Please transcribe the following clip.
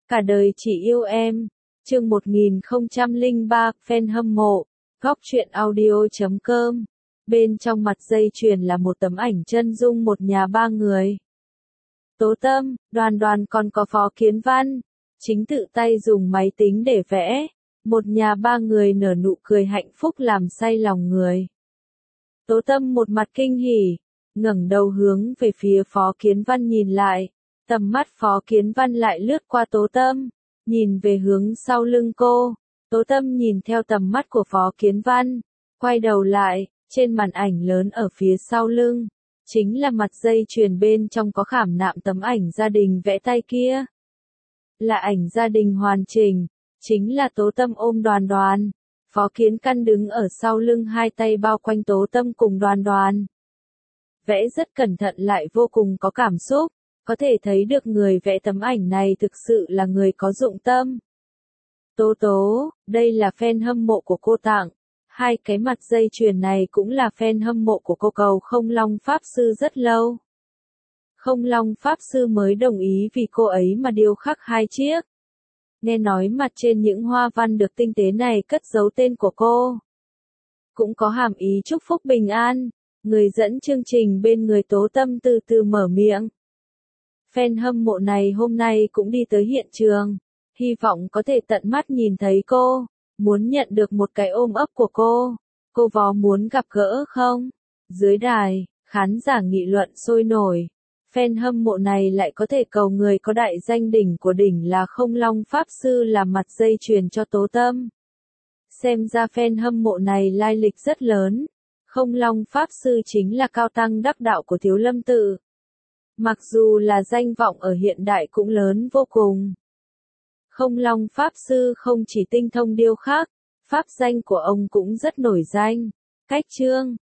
Cả đời chỉ yêu em. Chương 1003, fan hâm mộ. Góc truyện audio.com. Bên trong mặt dây chuyền là một tấm ảnh chân dung một nhà ba người. Tố Tâm, Đoàn Đoàn còn có Phó Kiến Văn. Chính tự tay dùng máy tính để vẽ. Một nhà ba người nở nụ cười hạnh phúc làm say lòng người. Tố Tâm một mặt kinh hỉ, ngẩng đầu hướng về phía Phó Kiến Văn nhìn lại. Tầm mắt Phó Kiến Văn lại lướt qua Tố Tâm, nhìn về hướng sau lưng cô. Tố Tâm nhìn theo tầm mắt của Phó Kiến Văn, quay đầu lại, trên màn ảnh lớn ở phía sau lưng, chính là mặt dây chuyền bên trong có khảm nạm tấm ảnh gia đình vẽ tay kia. Là ảnh gia đình hoàn chỉnh, chính là Tố Tâm ôm Đoàn Đoàn. Phó Kiến Căn đứng ở sau lưng hai tay bao quanh Tố Tâm cùng Đoàn Đoàn. Vẽ rất cẩn thận lại vô cùng có cảm xúc, có thể thấy được người vẽ tấm ảnh này thực sự là người có dụng tâm. Tố Tố, đây là fan hâm mộ của cô tặng. Hai cái mặt dây chuyền này cũng là fan hâm mộ của cô cầu Không Long Pháp Sư rất lâu. Không Long Pháp Sư mới đồng ý vì cô ấy mà điêu khắc hai chiếc. Nghe nói mặt trên những hoa văn được tinh tế này cất giấu tên của cô. Cũng có hàm ý chúc phúc bình an. Người dẫn chương trình bên người Tố Tâm từ từ mở miệng. Fan hâm mộ này hôm nay cũng đi tới hiện trường. Hy vọng có thể tận mắt nhìn thấy cô. Muốn nhận được một cái ôm ấp của cô. Cô Vó muốn gặp gỡ không? Dưới đài, khán giả nghị luận sôi nổi. Fan hâm mộ này lại có thể cầu người có đại danh đỉnh của đỉnh là Không Long Pháp Sư làm mặt dây chuyền cho Tố Tâm. Xem ra fan hâm mộ này lai lịch rất lớn. Không Long Pháp Sư chính là cao tăng đắc đạo của Thiếu Lâm Tự. Mặc dù là danh vọng ở hiện đại cũng lớn vô cùng. Không Long Pháp Sư không chỉ tinh thông điêu khắc, pháp danh của ông cũng rất nổi danh. Cách chương,